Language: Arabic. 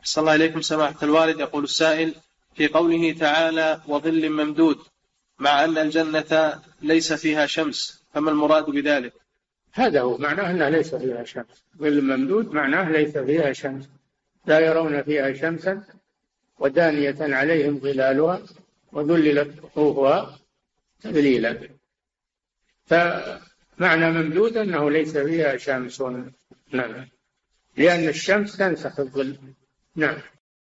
صلى الله عليكم سماحة الوالد. يقول السائل: في قوله تعالى وظل ممدود، مع أن الجنة ليس فيها شمس، فما المراد بذلك؟ هذا هو معناه أنها ليس فيها شمس. ظل ممدود معناه ليس فيها شمس، لا يرون فيها شمسا ودانية عليهم ظلالها وذللت قطوفها تذليلا. فمعنى ممدود أنه ليس فيها شمس. نعم، لأن الشمس تنسخ الظل. نعم.